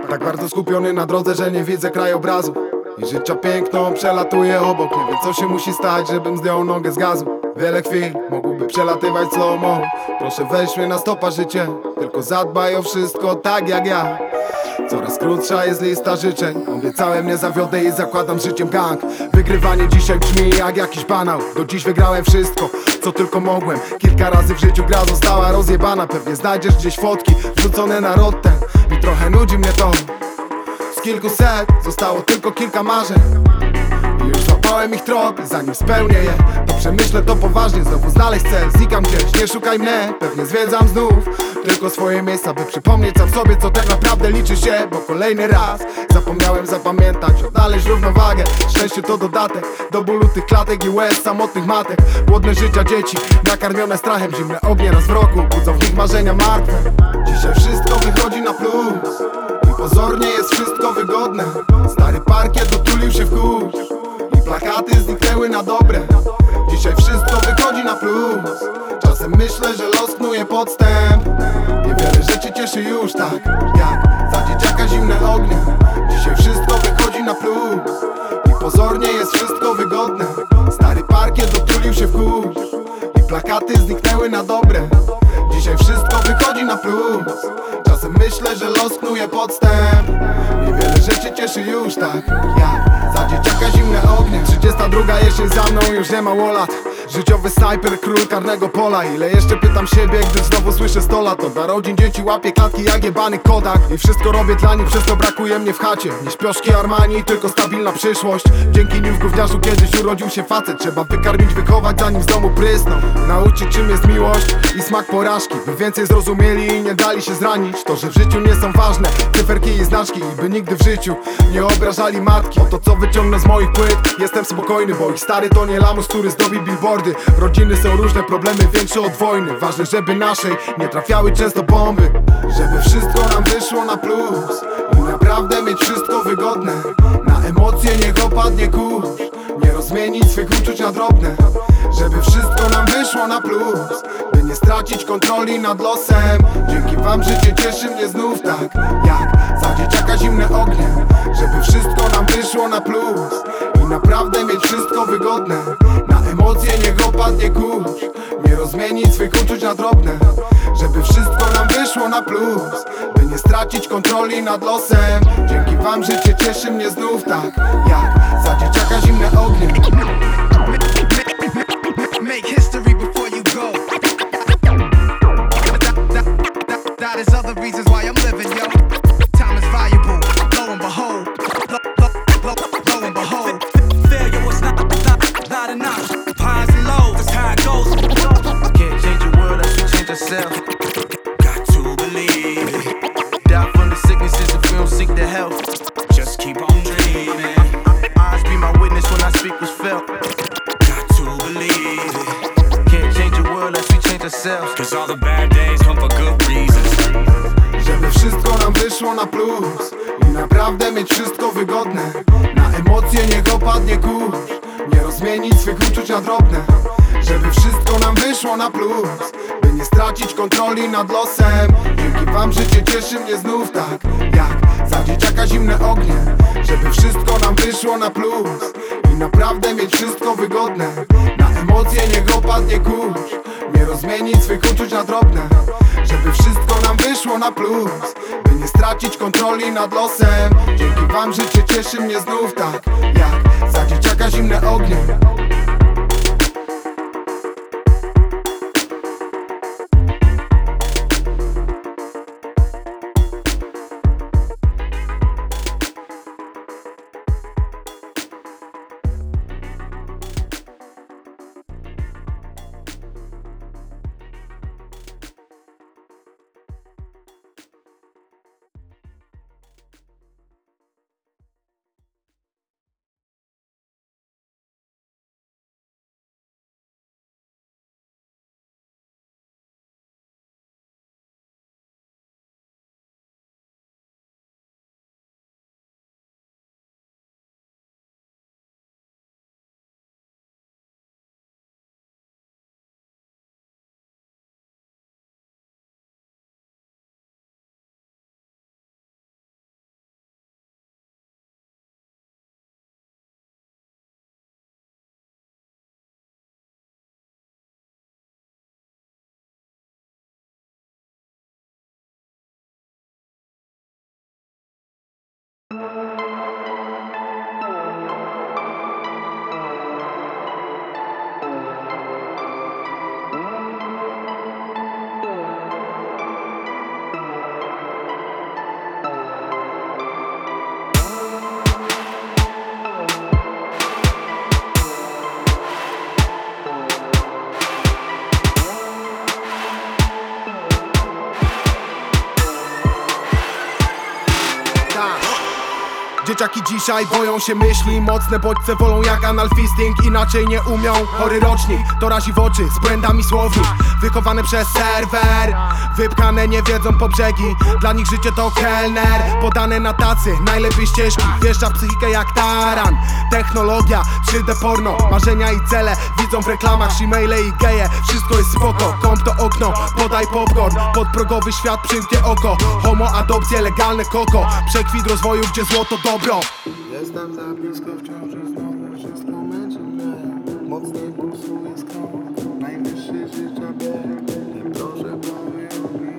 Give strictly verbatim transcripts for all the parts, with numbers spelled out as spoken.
Tak bardzo skupiony na drodze, że nie widzę krajobrazu i życia piękno przelatuje obok. Nie wiem co się musi stać, żebym zdjął nogę z gazu. Wiele chwil mogłoby przelatywać slow-mo. Proszę weź mnie na stopa życie, tylko zadbaj o wszystko tak jak ja. Coraz krótsza jest lista życzeń. Obiecałem nie zawiodę i zakładam życiem gang. Wygrywanie dzisiaj brzmi jak jakiś banał. Do dziś wygrałem wszystko, co tylko mogłem. Kilka razy w życiu gra została rozjebana. Pewnie znajdziesz gdzieś fotki wrzucone na rotten. I trochę nudzi mnie to. Z kilkuset zostało tylko kilka marzeń i już złapałem ich trop, zanim spełnię je to przemyślę to poważnie, znowu znaleźć cel. Znikam gdzieś, nie szukaj mnie, pewnie zwiedzam znów tylko swoje miejsca, by przypomnieć sam sobie, co tak naprawdę liczy się. Bo kolejny raz zapomniałem zapamiętać, odnaleźć równowagę. Szczęście to dodatek do bólu tych klatek i łez samotnych matek. Głodne życia dzieci, nakarmione strachem. Zimne ognie na wzroku, budzą w nich marzenia martwe. Dzisiaj wszystko wychodzi na plus i pozornie jest wszystko wygodne. Stary parkiet dotulił się w kurz i plakaty zniknęły na dobre. Dzisiaj wszystko wychodzi na plus. Czasem myślę, że los knuje podstęp. Niewiele rzeczy cieszy już tak jak za dzieciaka zimne ognie. Dzisiaj wszystko wychodzi na plus i pozornie jest wszystko wygodne. Stary parkiet dotulił się w kurz i plakaty zniknęły na dobre. Dzisiaj wszystko wychodzi na plus. Czasem myślę, że los knuje podstęp. Niewiele rzeczy cieszy już tak jak za dzieciaka zimne ognie. Trzydziesta druga jesień za mną, już nie mało lat. Życiowy snajper, król karnego pola. Ile jeszcze pytam siebie, gdy znowu słyszę sto lat. Od narodzin dzieci łapię klatki jak jebany Kodak. I wszystko robię dla nich, przez to brakuje mnie w chacie. Nie śpioszki Armani, tylko stabilna przyszłość. Dzięki nim w gówniarzu kiedyś urodził się facet. Trzeba wykarmić, wychować, zanim z domu prysną. Nauczyć czym jest miłość i smak porażki, by więcej zrozumieli i nie dali się zranić. To, że w życiu nie są ważne cyferki i znaczki, i by nigdy w życiu nie obrażali matki. Oto co wyciągnę z moich płyt. Jestem spokojny, bo ich stary to nie lamus, który zdobi billboardy. Rodziny są różne, problemy większe od wojny. Ważne, żeby naszej nie trafiały często bomby. Żeby wszystko nam wyszło na plus i naprawdę mieć wszystko wygodne. Na emocje niech opadnie kurz, nie rozmienić swych uczuć na drobne. Żeby wszystko nam wyszło na plus, by nie stracić kontroli nad losem. Dzięki wam życie cieszy mnie znów tak jak za dzieciaka zimne ognie. Żeby wszystko nam wyszło na plus i naprawdę mieć wszystko wygodne. Na emocje niech opadnie kurz, nie rozmienić swych uczuć na drobne. Żeby wszystko nam wyszło na plus, by nie stracić kontroli nad losem. Dzięki wam życie cieszy mnie znów tak jak za dzieciaka zimne ognie. Make history before you go. That is other reasons why I'm living, yo. Time is valuable, lo and behold. Lo, lo, lo, lo and behold. Failure was not, not, not enough. Highs and lows, that's how it goes. Can't change the world unless we change ourselves. Got to believe it. Die from the sicknesses if we don't seek the help. Just keep on dreaming. Eyes be my witness when I speak what's felt. Got to believe it. Can't change the world unless we change ourselves. Cause all the bad days come for good reasons. Żeby wszystko nam wyszło na plus i naprawdę mieć wszystko wygodne. Na emocje niech opadnie kurz, nie rozmienić swych uczuć na drobne. Żeby wszystko nam wyszło na plus, by nie stracić kontroli nad losem. Dzięki wam życie cieszy mnie znów tak jak za dzieciaka zimne ognie. Żeby wszystko nam wyszło na plus i naprawdę mieć wszystko wygodne. Na emocje niech opadnie kurz, nie rozmienić swych uczuć na drobne. Żeby wszystko nam wyszło na plus, by nie stracić kontroli nad losem. Dzięki wam życie cieszy mnie znów tak jak za dzieciaka zimne ognie. Dzieciaki dzisiaj boją się myśli, mocne bodźce wolą jak analfisting, inaczej nie umią. Chory rocznik, to razi w oczy, z błędami słownik. Wychowane przez serwer, wypchane nie wiedzą po brzegi. Dla nich życie to kelner, podane na tacy, najlepiej ścieżki. Wjeżdża w psychikę jak taran. Technologia, trzy D porno, marzenia i cele widzą w reklamach, shemale i geje. Wszystko jest spoko, komp to okno, podaj popcorn. Podprogowy świat przymknie oko, homo, adopcje, legalne koko. Przekwit rozwoju, gdzie złoto dobro. Jestem za blisko, wciąż i znowu wszystko męczy mnie. Mocniej pulsuje skrok, najwyższy życia bieg. I proszę powiedz mi,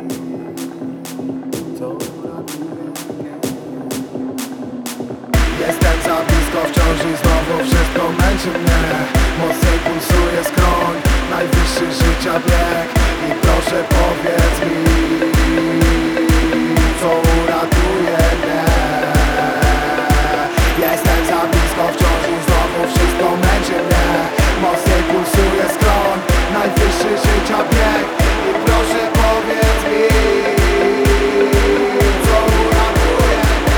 co uratuje mnie. Jestem za blisko, wciąż i znowu wszystko męczy mnie. Mocniej pulsuje skroń, najwyższy życia bieg. I proszę powiedz mi, co uratuje mnie. Jestem za blisko, wciąż i znowu wszystko męczy mnie. Mocniej pulsuje skroń, najwyższy życia bieg. I proszę powiedz mi, co uratuje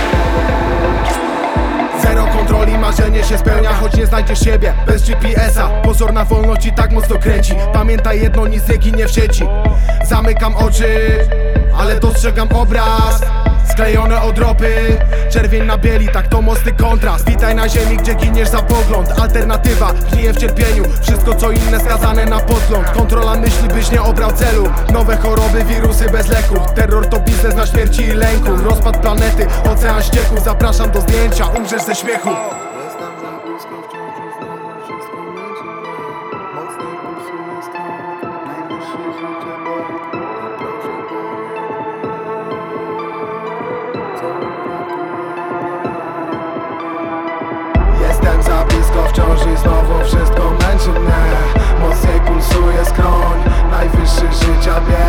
mnie. Zero kontroli, marzenie się spełnia, choć nie znajdziesz siebie bez G P S a. Pozorna wolność i tak mocno kręci. Pamiętaj jedno, nic nie ginie w sieci. Zamykam oczy, ale dostrzegam obraz. Sklejone odropy, czerwień na bieli, tak to mocny kontrast. Witaj na ziemi, gdzie giniesz za pogląd. Alternatywa, gnije w cierpieniu. Wszystko co inne skazane na podgląd. Kontrola myśli, byś nie obrał celu. Nowe choroby, wirusy bez leku. Terror to biznes na śmierci i lęku. Rozpad planety, ocean ścieków. Zapraszam do zdjęcia, umrzesz ze śmiechu. Jestem za blisko, wciąż i znowu wszystko męczy mnie. Mocniej pulsuje skrok, najwyższy życia bieg. I proszę Jestem za blisko, wciąż i znowu wszystko męczy mnie. Mocniej pulsuje skroń, najwyższy życia bieg.